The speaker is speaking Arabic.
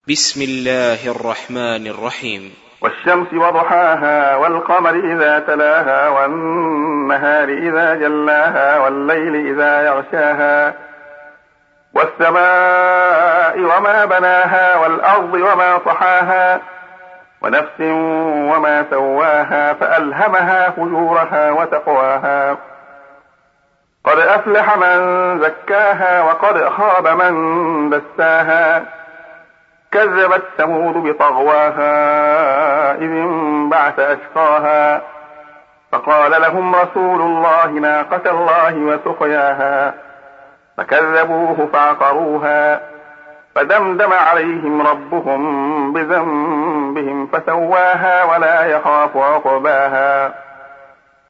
بسم الله الرحمن الرحيم. والشمس وضحاها والقمر إذا تلاها والنهار إذا جلاها والليل إذا يغشاها والسماء وما بناها والأرض وما طحاها ونفس وما سواها فألهمها فجورها وتقواها قد أفلح من زكاها وقد خاب من دساها كذبت ثمود بطغواها إذ انبعث أشقاها فقال لهم رسول الله ناقة الله وسقياها فكذبوه فعقروها فدمدم عليهم ربهم بذنبهم فسواها ولا يخاف عقباها.